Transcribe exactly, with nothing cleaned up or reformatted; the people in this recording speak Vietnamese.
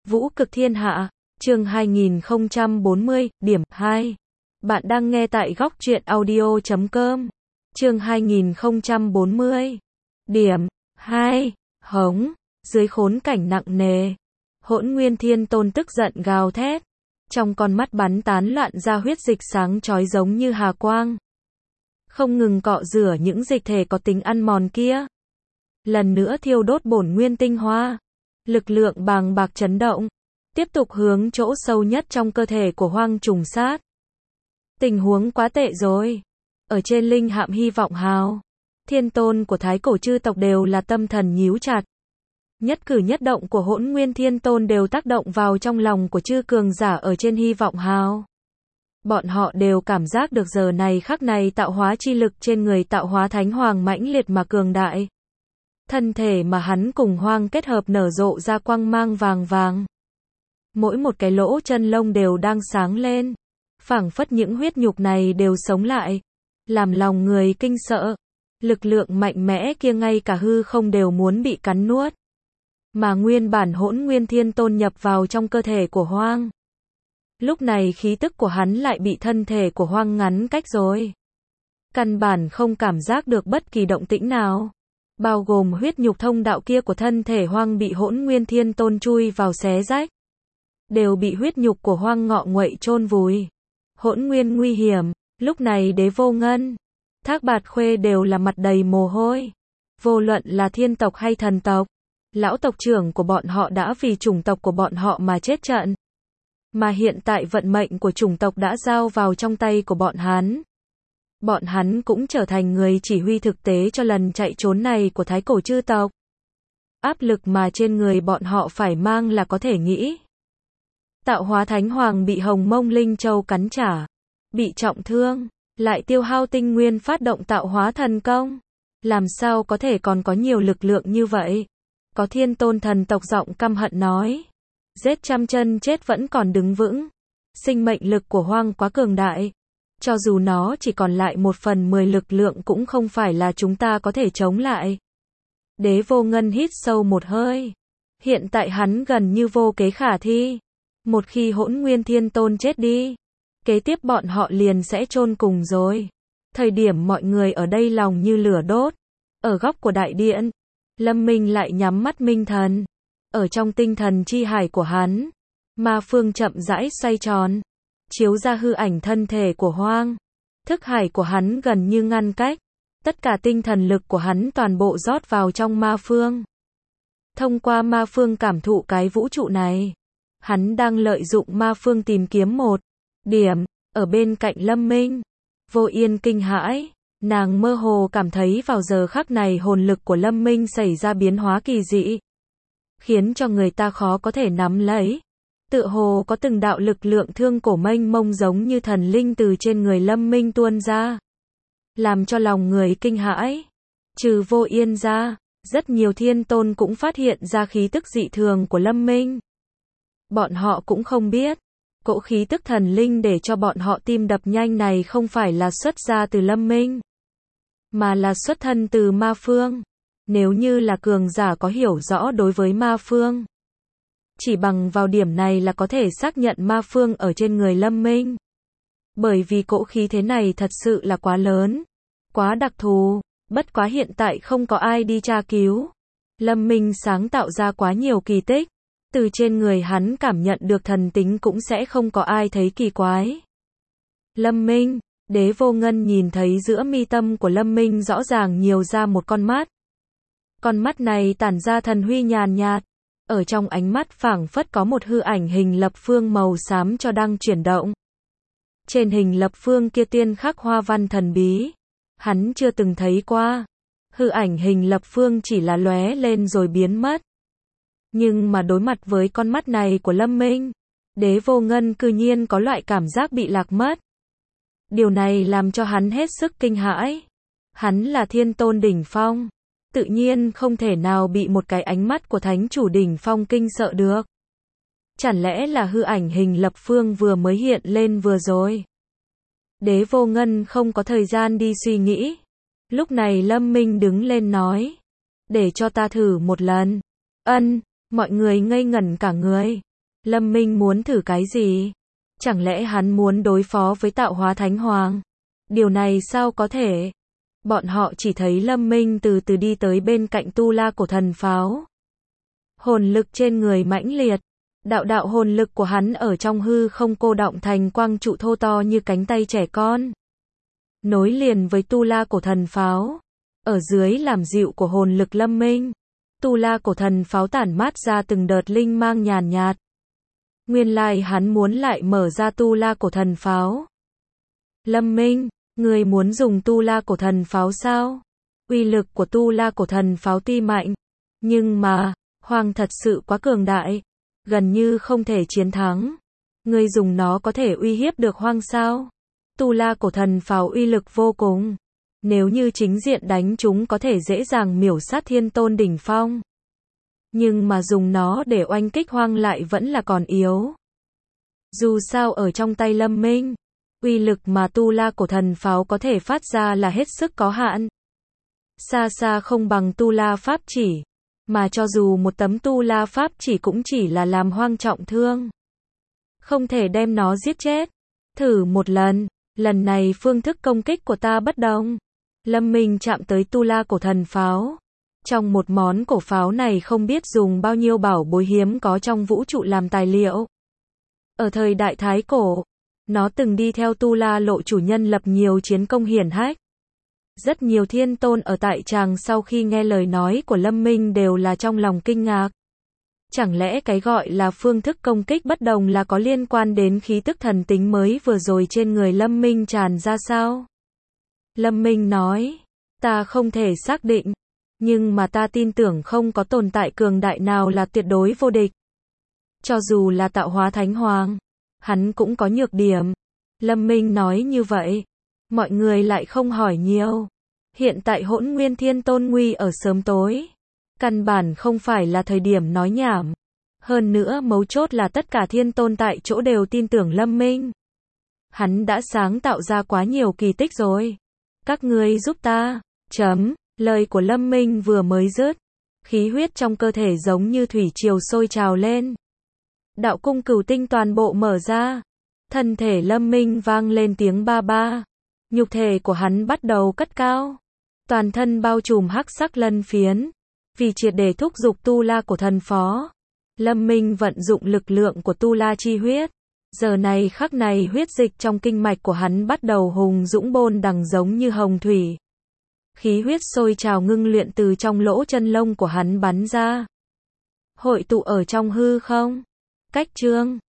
Vũ cực thiên hạ, chương hai nghìn không trăm bốn mươi, điểm hai. Bạn đang nghe tại góc truyện audio chấm com. Chương hai nghìn không trăm bốn mươi. Điểm hai. Hống, dưới khốn cảnh nặng nề. Hỗn Nguyên Thiên Tôn tức giận gào thét. Trong con mắt bắn tán loạn ra huyết dịch sáng chói giống như hà quang. Không ngừng cọ rửa những dịch thể có tính ăn mòn kia. Lần nữa thiêu đốt bổn nguyên tinh hoa. Lực lượng bàng bạc chấn động. Tiếp tục hướng chỗ sâu nhất trong cơ thể của hoang trùng sát. Tình huống quá tệ rồi. Ở trên linh hạm hy vọng hào, thiên tôn của thái cổ chư tộc đều là tâm thần nhíu chặt. Nhất cử nhất động của Hỗn Nguyên Thiên Tôn đều tác động vào trong lòng của chư cường giả ở trên hy vọng hào. Bọn họ đều cảm giác được giờ này khắc này tạo hóa chi lực trên người tạo hóa thánh hoàng mãnh liệt mà cường đại. Thân thể mà hắn cùng hoang kết hợp nở rộ ra quang mang vàng vàng. Mỗi một cái lỗ chân lông đều đang sáng lên. Phảng phất những huyết nhục này đều sống lại. Làm lòng người kinh sợ. Lực lượng mạnh mẽ kia ngay cả hư không đều muốn bị cắn nuốt. Mà nguyên bản Hỗn Nguyên Thiên Tôn nhập vào trong cơ thể của hoang. Lúc này khí tức của hắn lại bị thân thể của hoang ngắn cách rồi. Căn bản không cảm giác được bất kỳ động tĩnh nào. Bao gồm huyết nhục thông đạo kia của thân thể hoang bị Hỗn Nguyên Thiên Tôn chui vào xé rách. Đều bị huyết nhục của hoang ngọ nguậy chôn vùi. Hỗn Nguyên nguy hiểm, lúc này Đế Vô Ngân, Thác Bạt Khuê đều là mặt đầy mồ hôi. Vô luận là thiên tộc hay thần tộc, lão tộc trưởng của bọn họ đã vì chủng tộc của bọn họ mà chết trận. Mà hiện tại vận mệnh của chủng tộc đã giao vào trong tay của bọn hắn. Bọn hắn cũng trở thành người chỉ huy thực tế cho lần chạy trốn này của thái cổ chư tộc. Áp lực mà trên người bọn họ phải mang là có thể nghĩ. Tạo hóa thánh hoàng bị Hồng Mông Linh Châu cắn trả, bị trọng thương, lại tiêu hao tinh nguyên phát động tạo hóa thần công. Làm sao có thể còn có nhiều lực lượng như vậy? Có thiên tôn thần tộc giọng căm hận nói. Giết trăm chân chết vẫn còn đứng vững. Sinh mệnh lực của hoang quá cường đại. Cho dù nó chỉ còn lại một phần mười lực lượng cũng không phải là chúng ta có thể chống lại. Đế Vô Ngân hít sâu một hơi. Hiện tại hắn gần như vô kế khả thi. Một khi Hỗn Nguyên Thiên Tôn chết đi, kế tiếp bọn họ liền sẽ chôn cùng rồi. Thời điểm mọi người ở đây lòng như lửa đốt. Ở góc của đại điện, Lâm Minh lại nhắm mắt minh thần. Ở trong tinh thần chi hải của hắn, ma phương chậm rãi xoay tròn, chiếu ra hư ảnh thân thể của hoang. Thức hải của hắn gần như ngăn cách. Tất cả tinh thần lực của hắn toàn bộ rót vào trong ma phương. Thông qua ma phương cảm thụ cái vũ trụ này. Hắn đang lợi dụng ma phương tìm kiếm một điểm, ở bên cạnh Lâm Minh. Vô Yên kinh hãi, nàng mơ hồ cảm thấy vào giờ khắc này hồn lực của Lâm Minh xảy ra biến hóa kỳ dị. Khiến cho người ta khó có thể nắm lấy. Tựa hồ có từng đạo lực lượng thương cổ mênh mông giống như thần linh từ trên người Lâm Minh tuôn ra. Làm cho lòng người kinh hãi. Trừ Vô Yên ra, rất nhiều thiên tôn cũng phát hiện ra khí tức dị thường của Lâm Minh. Bọn họ cũng không biết, cỗ khí tức thần linh để cho bọn họ tim đập nhanh này không phải là xuất ra từ Lâm Minh, mà là xuất thân từ ma phương. Nếu như là cường giả có hiểu rõ đối với ma phương, chỉ bằng vào điểm này là có thể xác nhận ma phương ở trên người Lâm Minh. Bởi vì cỗ khí thế này thật sự là quá lớn, quá đặc thù, bất quá hiện tại không có ai đi tra cứu. Lâm Minh sáng tạo ra quá nhiều kỳ tích. Từ trên người hắn cảm nhận được thần tính cũng sẽ không có ai thấy kỳ quái. Lâm Minh, Đế Vô Ngân nhìn thấy giữa mi tâm của Lâm Minh rõ ràng nhiều ra một con mắt. Con mắt này tản ra thần huy nhàn nhạt. Ở trong ánh mắt phảng phất có một hư ảnh hình lập phương màu xám cho đang chuyển động. Trên hình lập phương kia tiên khắc hoa văn thần bí. Hắn chưa từng thấy qua. Hư ảnh hình lập phương chỉ là lóe lên rồi biến mất. Nhưng mà đối mặt với con mắt này của Lâm Minh, Đế Vô Ngân cư nhiên có loại cảm giác bị lạc mất. Điều này làm cho hắn hết sức kinh hãi. Hắn là thiên tôn đỉnh phong, tự nhiên không thể nào bị một cái ánh mắt của thánh chủ đỉnh phong kinh sợ được. Chẳng lẽ là hư ảnh hình lập phương vừa mới hiện lên vừa rồi? Đế Vô Ngân không có thời gian đi suy nghĩ. Lúc này Lâm Minh đứng lên nói, để cho ta thử một lần. Ân. Mọi người ngây ngẩn cả người. Lâm Minh muốn thử cái gì? Chẳng lẽ hắn muốn đối phó với tạo hóa thánh hoàng? Điều này sao có thể? Bọn họ chỉ thấy Lâm Minh từ từ đi tới bên cạnh tu la cổ thần pháo. Hồn lực trên người mãnh liệt. Đạo đạo hồn lực của hắn ở trong hư không cô đọng thành quang trụ thô to như cánh tay trẻ con. Nối liền với tu la cổ thần pháo. Ở dưới làm dịu của hồn lực Lâm Minh. Tu la cổ thần pháo tản mát ra từng đợt linh mang nhàn nhạt. Nguyên lai hắn muốn lại mở ra tu la cổ thần pháo. Lâm Minh, người muốn dùng tu la cổ thần pháo sao? Uy lực của tu la cổ thần pháo tuy mạnh, nhưng mà, Hoàng thật sự quá cường đại, gần như không thể chiến thắng. Ngươi dùng nó có thể uy hiếp được Hoàng sao? Tu la cổ thần pháo uy lực vô cùng. Nếu như chính diện đánh chúng có thể dễ dàng miểu sát thiên tôn đỉnh phong. Nhưng mà dùng nó để oanh kích Hoàng lại vẫn là còn yếu. Dù sao ở trong tay Lâm Minh, uy lực mà tu la cổ thần pháo có thể phát ra là hết sức có hạn. Xa xa không bằng tu la pháp chỉ. Mà cho dù một tấm tu la pháp chỉ cũng chỉ là làm Hoàng trọng thương. Không thể đem nó giết chết. Thử một lần, lần này phương thức công kích của ta bất đồng. Lâm Minh chạm tới tu la cổ thần pháo. Trong một món cổ pháo này không biết dùng bao nhiêu bảo bối hiếm có trong vũ trụ làm tài liệu. Ở thời đại Thái Cổ, nó từng đi theo tu la lộ chủ nhân lập nhiều chiến công hiển hách. Rất nhiều thiên tôn ở tại tràng sau khi nghe lời nói của Lâm Minh đều là trong lòng kinh ngạc. Chẳng lẽ cái gọi là phương thức công kích bất đồng là có liên quan đến khí tức thần tính mới vừa rồi trên người Lâm Minh tràn ra sao? Lâm Minh nói, ta không thể xác định, nhưng mà ta tin tưởng không có tồn tại cường đại nào là tuyệt đối vô địch. Cho dù là tạo hóa thánh hoàng, hắn cũng có nhược điểm. Lâm Minh nói như vậy, mọi người lại không hỏi nhiều. Hiện tại Hỗn Nguyên Thiên Tôn nguy ở sớm tối. Căn bản không phải là thời điểm nói nhảm. Hơn nữa mấu chốt là tất cả thiên tôn tại chỗ đều tin tưởng Lâm Minh. Hắn đã sáng tạo ra quá nhiều kỳ tích rồi. Các ngươi giúp ta. Chấm. Lời của Lâm Minh vừa mới dứt. Khí huyết trong cơ thể giống như thủy triều sôi trào lên. Đạo cung cửu tinh toàn bộ mở ra. Thân thể Lâm Minh vang lên tiếng ba ba. Nhục thể của hắn bắt đầu cất cao. Toàn thân bao trùm hắc sắc lân phiến. Vì triệt để thúc giục tu la của thần phó. Lâm Minh vận dụng lực lượng của tu la chi huyết. Giờ này khắc này huyết dịch trong kinh mạch của hắn bắt đầu hùng dũng bôn đằng giống như hồng thủy. Khí huyết sôi trào ngưng luyện từ trong lỗ chân lông của hắn bắn ra. Hội tụ ở trong hư không. Cách chương